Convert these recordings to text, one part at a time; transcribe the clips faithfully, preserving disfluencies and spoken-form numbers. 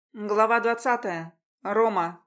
Глава двадцатая. Рома.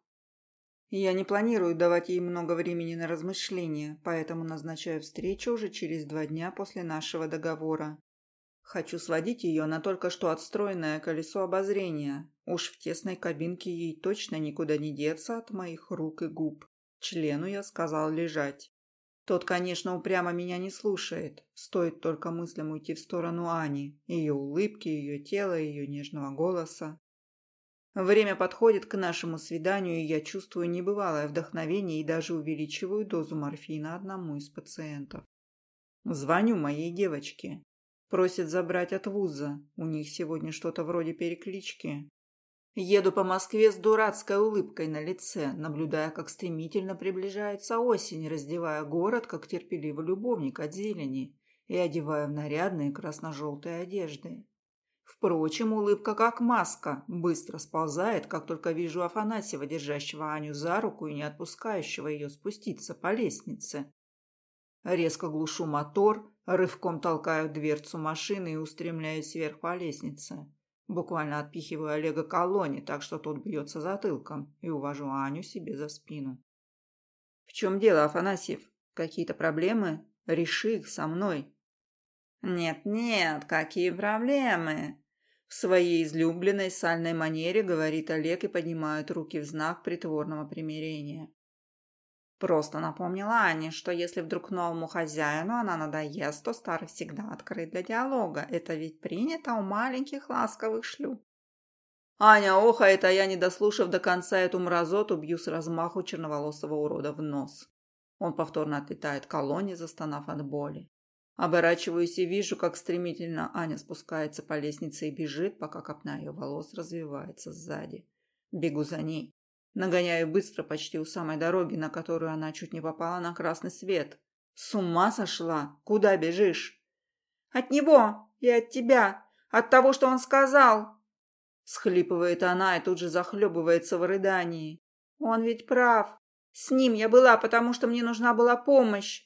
Я не планирую давать ей много времени на размышления, поэтому назначаю встречу уже через два дня после нашего договора. Хочу сводить ее на только что отстроенное колесо обозрения. Уж в тесной кабинке ей точно никуда не деться от моих рук и губ. Члену я сказал лежать. Тот, конечно, упрямо меня не слушает. Стоит только мыслям уйти в сторону Ани, ее улыбки, ее тела, ее нежного голоса. Время подходит к нашему свиданию, и я чувствую небывалое вдохновение и даже увеличиваю дозу морфина одному из пациентов. Звоню моей девочке. Просит забрать от вуза. У них сегодня что-то вроде переклички. Еду по Москве с дурацкой улыбкой на лице, наблюдая, как стремительно приближается осень, раздевая город, как терпеливый любовник от зелени, и одевая в нарядные красно-желтые одежды. Впрочем, улыбка как маска, быстро сползает, как только вижу Афанасьева, держащего Аню за руку и не отпускающего ее спуститься по лестнице. Резко глушу мотор, рывком толкаю дверцу машины и устремляюсь вверх по лестнице. Буквально отпихиваю Олега к колонне, так что тот бьется затылком, и увожу Аню себе за спину. «В чем дело, Афанасьев? Какие-то проблемы? Реши их со мной». «Нет-нет, какие проблемы?» В своей излюбленной сальной манере говорит Олег и поднимает руки в знак притворного примирения. Просто напомнила Ане, что если вдруг новому хозяину она надоест, то старый всегда открыт для диалога. Это ведь принято у маленьких ласковых шлюп. Аня охает, а я, не дослушав до конца эту мразоту, бью с размаху черноволосого урода в нос. Он повторно отлетает к колонне, застонав от боли. Оборачиваюсь и вижу, как стремительно Аня спускается по лестнице и бежит, пока копна ее волос развивается сзади. Бегу за ней. Нагоняю быстро, почти у самой дороги, на которую она чуть не попала на красный свет. С ума сошла? Куда бежишь? От него и от тебя. От того, что он сказал. Схлипывает она и тут же захлебывается в рыдании. Он ведь прав. С ним я была, потому что мне нужна была помощь.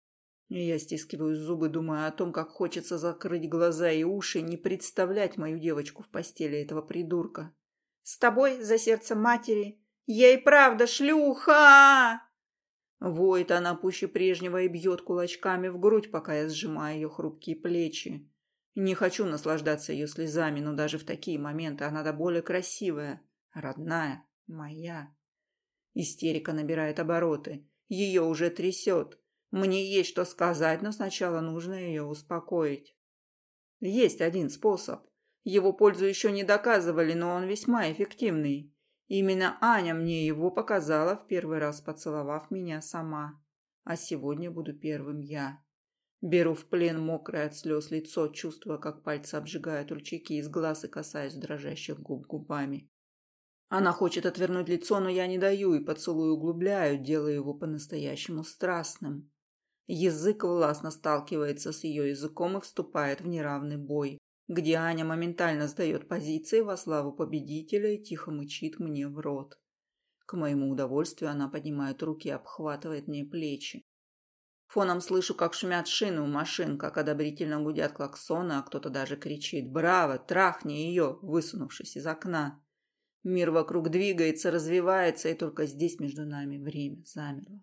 И я стискиваю зубы, думая о том, как хочется закрыть глаза и уши и не представлять мою девочку в постели этого придурка. «С тобой за сердце матери. Я и правда шлюха!» Воет она пуще прежнего и бьет кулачками в грудь, пока я сжимаю ее хрупкие плечи. Не хочу наслаждаться ее слезами, но даже в такие моменты она до боли красивая, родная, моя. Истерика набирает обороты. Ее уже трясет. Мне есть что сказать, но сначала нужно ее успокоить. Есть один способ. Его пользу еще не доказывали, но он весьма эффективный. Именно Аня мне его показала, в первый раз поцеловав меня сама. А сегодня буду первым я. Беру в плен мокрое от слез лицо, чувствуя, как пальцы обжигают ручейки из глаз и касаюсь дрожащих губ губами. Она хочет отвернуть лицо, но я не даю и поцелуй углубляю, делая его по-настоящему страстным. Язык властно сталкивается с ее языком и вступает в неравный бой, где Аня моментально сдает позиции во славу победителя и тихо мычит мне в рот. К моему удовольствию она поднимает руки и обхватывает мне плечи. Фоном слышу, как шумят шины у машин, как одобрительно гудят клаксоны, а кто-то даже кричит «Браво! Трахни ее!», высунувшись из окна. Мир вокруг двигается, развивается, и только здесь между нами время замерло.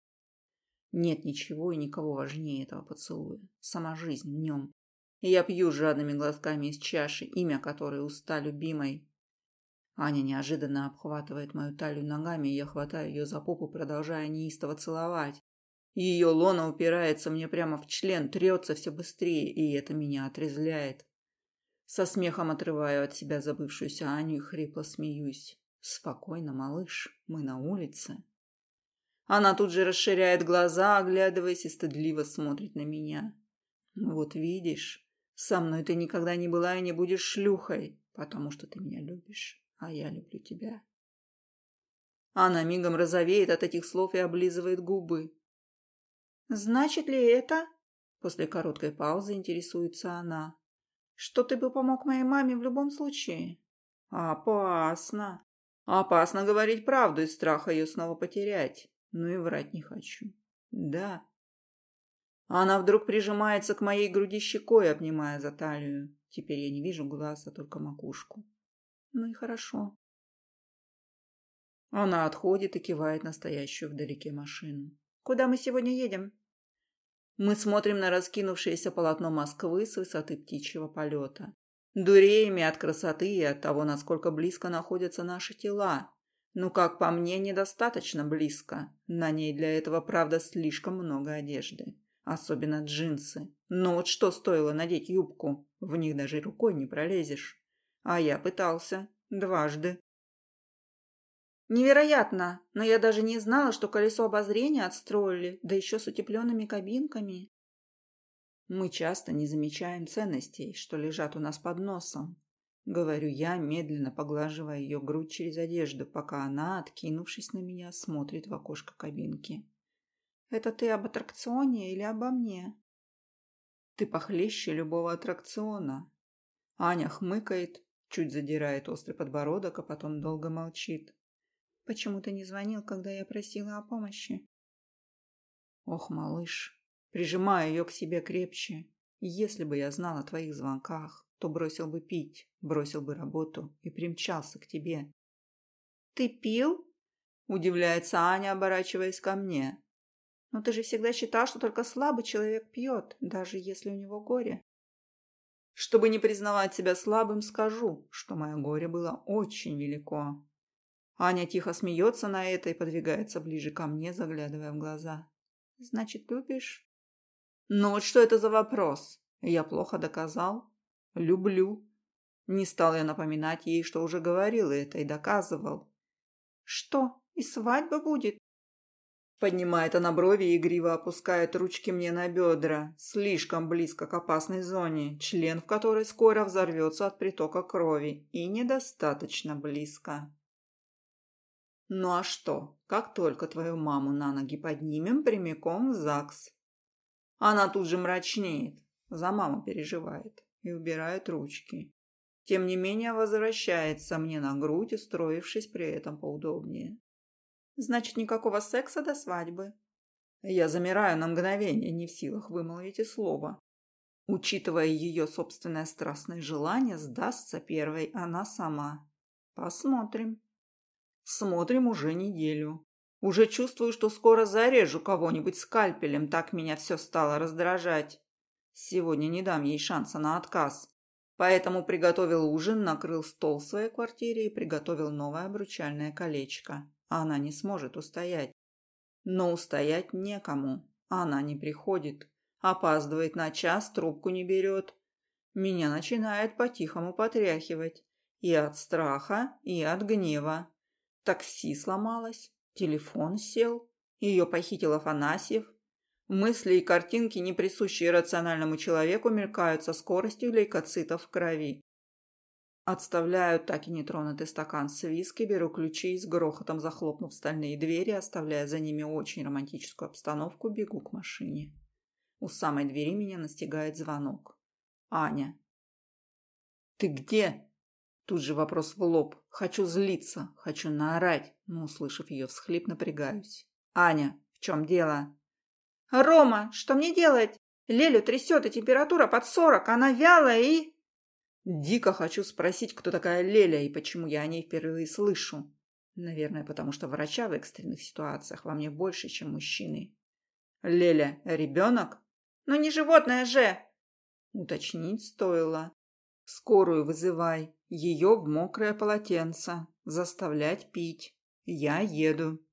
Нет ничего и никого важнее этого поцелуя. Сама жизнь в нем. И я пью жадными глотками из чаши, имя которой уста любимой. Аня неожиданно обхватывает мою талию ногами, и я хватаю ее за попу, продолжая неистово целовать. Ее лона упирается мне прямо в член, трется все быстрее, и это меня отрезвляет. Со смехом отрываю от себя забывшуюся Аню и хрипло смеюсь. «Спокойно, малыш, мы на улице». Она тут же расширяет глаза, оглядываясь, и стыдливо смотрит на меня. «Вот видишь, со мной ты никогда не была и не будешь шлюхой, потому что ты меня любишь, а я люблю тебя». Она мигом розовеет от этих слов и облизывает губы. «Значит ли это?» После короткой паузы интересуется она. «Что ты бы помог моей маме в любом случае?» «Опасно. Опасно говорить правду из страха ее снова потерять. Ну и врать не хочу. Да». Она вдруг прижимается к моей груди щекой, обнимая за талию. Теперь я не вижу глаз, а только макушку. Ну и хорошо. Она отходит и кивает на стоящую вдалеке машину. Куда мы сегодня едем? Мы смотрим на раскинувшееся полотно Москвы с высоты птичьего полета. Дуреем от красоты и от того, насколько близко находятся наши тела. Ну, как по мне, недостаточно близко. На ней для этого, правда, слишком много одежды. Особенно джинсы. Но вот что стоило надеть юбку? В них даже рукой не пролезешь. А я пытался. Дважды. Невероятно! Но я даже не знала, что колесо обозрения отстроили, да еще с утепленными кабинками. Мы часто не замечаем ценностей, что лежат у нас под носом. Говорю я, медленно поглаживая ее грудь через одежду, пока она, откинувшись на меня, смотрит в окошко кабинки. Это ты об аттракционе или обо мне? Ты похлеще любого аттракциона. Аня хмыкает, чуть задирает острый подбородок, а потом долго молчит. Почему ты не звонил, когда я просила о помощи? Ох, малыш, прижимаю ее к себе крепче. Если бы я знал о твоих звонках, то бросил бы пить, бросил бы работу и примчался к тебе. Ты пил? Удивляется Аня, оборачиваясь ко мне. Но ты же всегда считал, что только слабый человек пьет, даже если у него горе. Чтобы не признавать себя слабым, скажу, что мое горе было очень велико. Аня тихо смеется на это и подвигается ближе ко мне, заглядывая в глаза. Значит, любишь? Ну вот что это за вопрос? Я плохо доказал? Люблю. Не стал я напоминать ей, что уже говорил это и доказывал. Что, и свадьба будет? Поднимает она брови и игриво опускает ручки мне на бедра, слишком близко к опасной зоне, член в которой скоро взорвется от притока крови, и недостаточно близко. Ну а что, как только твою маму на ноги поднимем, прямиком в ЗАГС. Она тут же мрачнеет, за маму переживает и убирает ручки. Тем не менее возвращается мне на грудь, устроившись при этом поудобнее. Значит, никакого секса до свадьбы. Я замираю на мгновение, не в силах вымолвить и слова. Учитывая ее собственное страстное желание, сдастся первой она сама. Посмотрим. Смотрим уже неделю. Уже чувствую, что скоро зарежу кого-нибудь скальпелем, так меня все стало раздражать. Сегодня не дам ей шанса на отказ. Поэтому приготовил ужин, накрыл стол в своей квартире и приготовил новое обручальное колечко. Она не сможет устоять. Но устоять некому. Она не приходит. Опаздывает на час, трубку не берет. Меня начинает по-тихому потряхивать. И от страха, и от гнева. Такси сломалось, телефон сел, ее похитил Афанасьев. Мысли и картинки, не присущие рациональному человеку, мелькают со скоростью лейкоцитов в крови. Отставляю так и нетронутый стакан с виски, беру ключи и с грохотом захлопнув стальные двери, оставляя за ними очень романтическую обстановку, бегу к машине. У самой двери меня настигает звонок. Аня. «Ты где?» Тут же вопрос в лоб. Хочу злиться, хочу наорать, но, услышав ее всхлип, напрягаюсь. «Аня, в чем дело?» «Рома, что мне делать? Лелю трясет, и температура под сорок, она вялая и...» Дико хочу спросить, кто такая Леля и почему я о ней впервые слышу. Наверное, потому что врача в экстренных ситуациях во мне больше, чем мужчины. «Леля, ребенок?» «Ну не животное же!» Уточнить стоило. «Скорую вызывай, ее в мокрое полотенце, заставлять пить. Я еду».